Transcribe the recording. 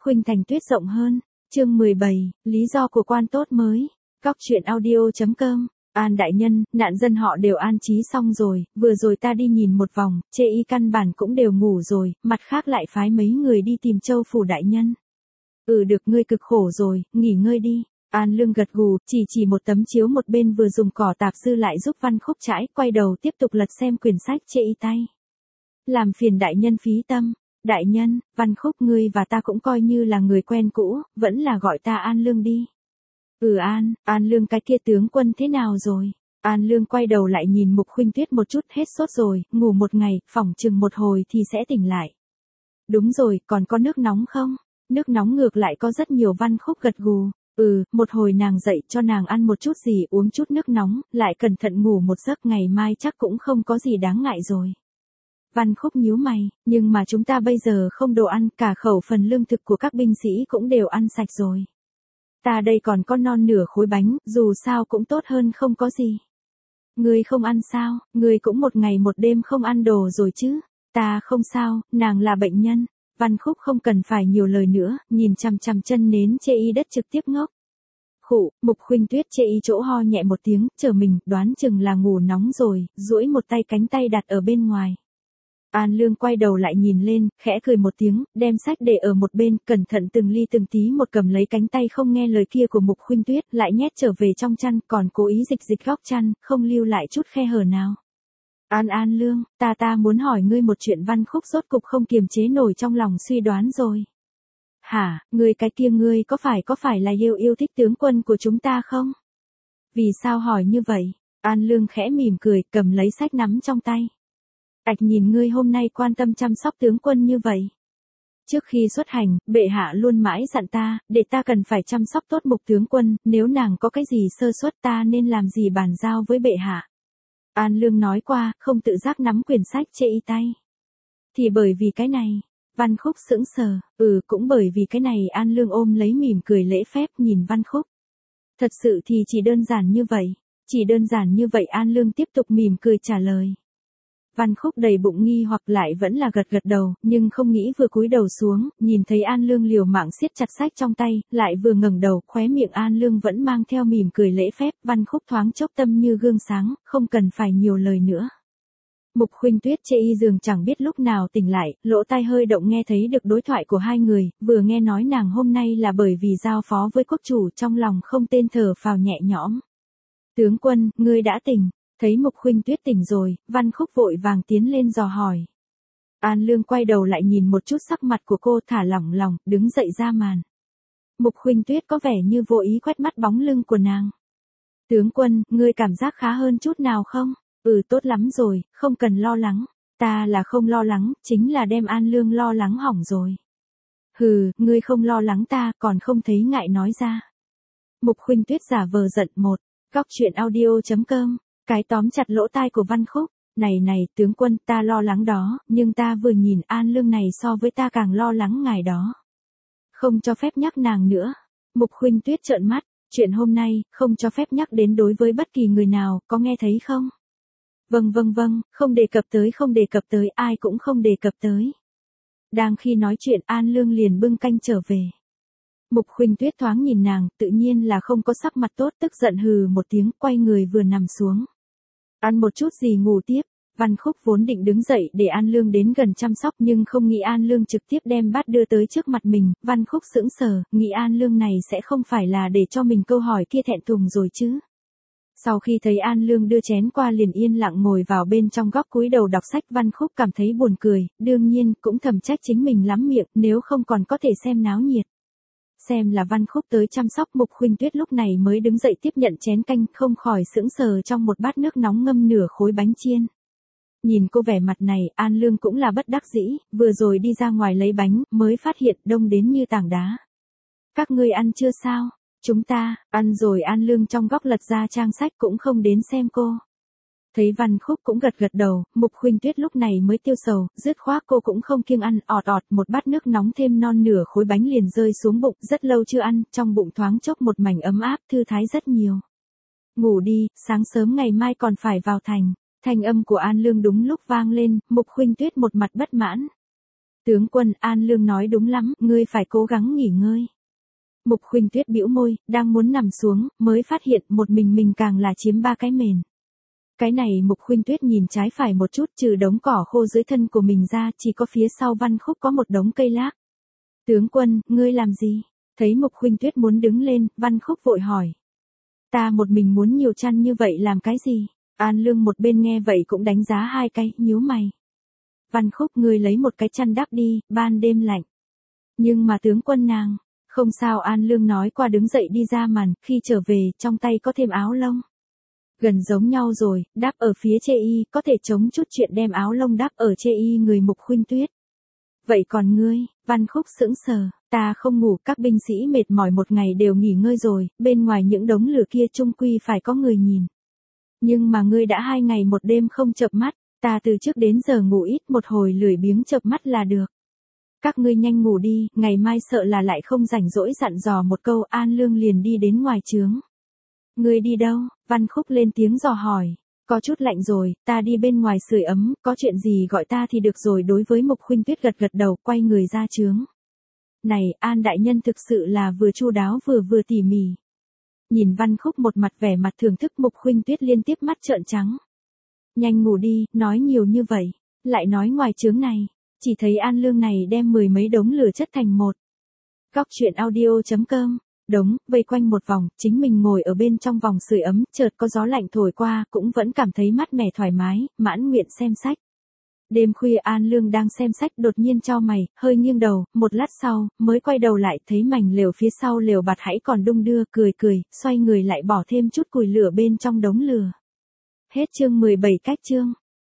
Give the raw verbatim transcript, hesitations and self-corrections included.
Khuynh Thành Tuyết rộng hơn. Chương mười bảy, lý do của quan tốt mới. Góc truyện audio chấm com. An đại nhân, nạn dân họ đều an trí xong rồi, vừa rồi ta đi nhìn một vòng, chê y căn bản cũng đều ngủ rồi, mặt khác lại phái mấy người đi tìm Châu phủ đại nhân. Ừ được, ngươi cực khổ rồi, nghỉ ngơi đi. An Lương gật gù, chỉ chỉ một tấm chiếu một bên vừa dùng cỏ tạp dư lại giúp Văn Khúc trải, quay đầu tiếp tục lật xem quyển sách chê y tay. Làm phiền đại nhân phí tâm. Đại nhân, Văn Khúc ngươi và ta cũng coi như là người quen cũ, vẫn là gọi ta An Lương đi. Ừ An, An Lương cái kia tướng quân thế nào rồi? An Lương quay đầu lại nhìn Mục Khuynh Tuyết một chút, hết sốt rồi, ngủ một ngày, phỏng chừng một hồi thì sẽ tỉnh lại. Đúng rồi, còn có nước nóng không? Nước nóng ngược lại có rất nhiều. Văn Khúc gật gù. Ừ, một hồi nàng dậy cho nàng ăn một chút gì, uống chút nước nóng, lại cẩn thận ngủ một giấc, ngày mai chắc cũng không có gì đáng ngại rồi. Văn Khúc nhíu mày, nhưng mà chúng ta bây giờ không đồ ăn, cả khẩu phần lương thực của các binh sĩ cũng đều ăn sạch rồi. Ta đây còn có non nửa khối bánh, dù sao cũng tốt hơn không có gì. Ngươi không ăn sao, ngươi cũng một ngày một đêm không ăn đồ rồi chứ. Ta không sao, nàng là bệnh nhân. Văn Khúc không cần phải nhiều lời nữa, nhìn chằm chằm chân nến chê y đất trực tiếp ngốc. Khụ, Mục Khuynh Tuyết chê y chỗ ho nhẹ một tiếng, chờ mình, đoán chừng là ngủ nóng rồi, duỗi một tay cánh tay đặt ở bên ngoài. An Lương quay đầu lại nhìn lên, khẽ cười một tiếng, đem sách để ở một bên, cẩn thận từng ly từng tí một cầm lấy cánh tay không nghe lời kia của Mục Khuynh Tuyết, lại nhét trở về trong chăn, còn cố ý dịch dịch góc chăn, không lưu lại chút khe hở nào. An An Lương, ta ta muốn hỏi ngươi một chuyện. Văn Khúc rốt cục không kiềm chế nổi trong lòng suy đoán rồi. Hả, ngươi cái kia ngươi có phải có phải là yêu yêu thích tướng quân của chúng ta không? Vì sao hỏi như vậy? An Lương khẽ mỉm cười, cầm lấy sách nắm trong tay. Ảch, nhìn ngươi hôm nay quan tâm chăm sóc tướng quân như vậy. Trước khi xuất hành, bệ hạ luôn mãi dặn ta, để ta cần phải chăm sóc tốt Mục tướng quân, nếu nàng có cái gì sơ suất ta nên làm gì bàn giao với bệ hạ. An Lương nói qua, không tự giác nắm quyển sách chê y tay. Thì bởi vì cái này, Văn Khúc sững sờ, ừ cũng bởi vì cái này. An Lương ôm lấy mỉm cười lễ phép nhìn Văn Khúc. Thật sự thì chỉ đơn giản như vậy, chỉ đơn giản như vậy. An Lương tiếp tục mỉm cười trả lời. Văn Khúc đầy bụng nghi hoặc lại vẫn là gật gật đầu, nhưng không nghĩ vừa cúi đầu xuống, nhìn thấy An Lương liều mạng siết chặt sách trong tay, lại vừa ngẩng đầu, khóe miệng An Lương vẫn mang theo mỉm cười lễ phép. Văn Khúc thoáng chốc tâm như gương sáng, không cần phải nhiều lời nữa. Mục Khuynh Tuyết chê y giường chẳng biết lúc nào tỉnh lại, lỗ tai hơi động nghe thấy được đối thoại của hai người, vừa nghe nói nàng hôm nay là bởi vì giao phó với quốc chủ, trong lòng không tên thở phào nhẹ nhõm. Tướng quân, ngươi đã tỉnh. Thấy Mục Khuynh Tuyết tỉnh rồi, Văn Khúc vội vàng tiến lên dò hỏi. An Lương quay đầu lại nhìn một chút sắc mặt của cô, thả lỏng lòng, đứng dậy ra màn. Mục Khuynh Tuyết có vẻ như vô ý quét mắt bóng lưng của nàng. Tướng quân, ngươi cảm giác khá hơn chút nào không? Ừ tốt lắm rồi, không cần lo lắng. Ta là không lo lắng, chính là đem An Lương lo lắng hỏng rồi. Hừ, ngươi không lo lắng ta còn không thấy ngại nói ra. Mục Khuynh Tuyết giả vờ giận. Một. Góc truyện audio chấm com. Cái tóm chặt lỗ tai của Văn Khúc. Này này, tướng quân, ta lo lắng đó, nhưng ta vừa nhìn An Lương này so với ta càng lo lắng ngài đó. Không cho phép nhắc nàng nữa. Mục Khuynh Tuyết trợn mắt, chuyện hôm nay, không cho phép nhắc đến đối với bất kỳ người nào, có nghe thấy không? Vâng vâng vâng, không đề cập tới không đề cập tới, ai cũng không đề cập tới. Đang khi nói chuyện An Lương liền bưng canh trở về. Mục Khuynh Tuyết thoáng nhìn nàng, tự nhiên là không có sắc mặt tốt, tức giận hừ một tiếng, quay người vừa nằm xuống. Ăn một chút gì ngủ tiếp. Văn Khúc vốn định đứng dậy để An Lương đến gần chăm sóc, nhưng không nghĩ An Lương trực tiếp đem bát đưa tới trước mặt mình. Văn Khúc sững sờ, nghĩ An Lương này sẽ không phải là để cho mình câu hỏi kia thẹn thùng rồi chứ. Sau khi thấy An Lương đưa chén qua liền yên lặng ngồi vào bên trong góc cúi đầu đọc sách. Văn Khúc cảm thấy buồn cười, đương nhiên cũng thầm trách chính mình lắm miệng, nếu không còn có thể xem náo nhiệt. Xem là Văn Khúc tới chăm sóc. Mục Khuynh Tuyết lúc này mới đứng dậy tiếp nhận chén canh, không khỏi sững sờ trong một bát nước nóng ngâm nửa khối bánh chiên. Nhìn cô vẻ mặt này, An Lương cũng là bất đắc dĩ, vừa rồi đi ra ngoài lấy bánh, mới phát hiện đông đến như tảng đá. Các ngươi ăn chưa sao? Chúng ta, ăn rồi. An Lương trong góc lật ra trang sách cũng không đến xem cô. Thấy Văn Khúc cũng gật gật đầu, Mục Khuynh Tuyết lúc này mới tiêu sầu, dứt khoát cô cũng không kiêng ăn, ọt ọt một bát nước nóng thêm non nửa khối bánh liền rơi xuống bụng, rất lâu chưa ăn, trong bụng thoáng chốc một mảnh ấm áp, thư thái rất nhiều. Ngủ đi, sáng sớm ngày mai còn phải vào thành. Thanh âm của An Lương đúng lúc vang lên, Mục Khuynh Tuyết một mặt bất mãn. Tướng quân, An Lương nói đúng lắm, ngươi phải cố gắng nghỉ ngơi. Mục Khuynh Tuyết bĩu môi, đang muốn nằm xuống, mới phát hiện một mình mình càng là chiếm ba cái mền. Cái này Mục Khuynh Tuyết nhìn trái phải một chút, trừ đống cỏ khô dưới thân của mình ra, chỉ có phía sau Văn Khúc có một đống cây lác. Tướng quân, ngươi làm gì? Thấy Mục Khuynh Tuyết muốn đứng lên, Văn Khúc vội hỏi. Ta một mình muốn nhiều chăn như vậy làm cái gì? An Lương một bên nghe vậy cũng đánh giá hai cái, nhíu mày. Văn Khúc, ngươi lấy một cái chăn đắp đi, ban đêm lạnh. Nhưng mà tướng quân nàng, không sao. An Lương nói qua đứng dậy đi ra màn, khi trở về, trong tay có thêm áo lông. Gần giống nhau rồi, đáp ở phía chê y, có thể chống chút chuyện đem áo lông đáp ở chê y người Mục Khuynh Tuyết. Vậy còn ngươi? Văn Khúc sững sờ, ta không ngủ, các binh sĩ mệt mỏi một ngày đều nghỉ ngơi rồi, bên ngoài những đống lửa kia chung quy phải có người nhìn. Nhưng mà ngươi đã hai ngày một đêm không chợp mắt, ta từ trước đến giờ ngủ ít, một hồi lười biếng chợp mắt là được. Các ngươi nhanh ngủ đi, ngày mai sợ là lại không rảnh rỗi dặn dò một câu. An Lương liền đi đến ngoài trướng. Ngươi đi đâu? Văn Khúc lên tiếng dò hỏi. Có chút lạnh rồi, ta đi bên ngoài sưởi ấm, có chuyện gì gọi ta thì được rồi. Đối với Mục Khuynh Tuyết gật gật đầu, quay người ra trướng. Này, An đại nhân thực sự là vừa chu đáo vừa vừa tỉ mỉ. Nhìn Văn Khúc một mặt vẻ mặt thưởng thức, Mục Khuynh Tuyết liên tiếp mắt trợn trắng. Nhanh ngủ đi, nói nhiều như vậy, lại nói ngoài trướng này, chỉ thấy An Lương này đem mười mấy đống lửa chất thành một. Góc truyện audio chấm com, đống, vây quanh một vòng, chính mình ngồi ở bên trong vòng sưởi ấm, chợt có gió lạnh thổi qua, cũng vẫn cảm thấy mát mẻ thoải mái, mãn nguyện xem sách. Đêm khuya An Lương đang xem sách đột nhiên chau mày, hơi nghiêng đầu, một lát sau, mới quay đầu lại, thấy mảnh lều phía sau lều bạt hãy còn đung đưa, cười cười, xoay người lại bỏ thêm chút củi lửa bên trong đống lửa. Hết chương mười bảy cách chương.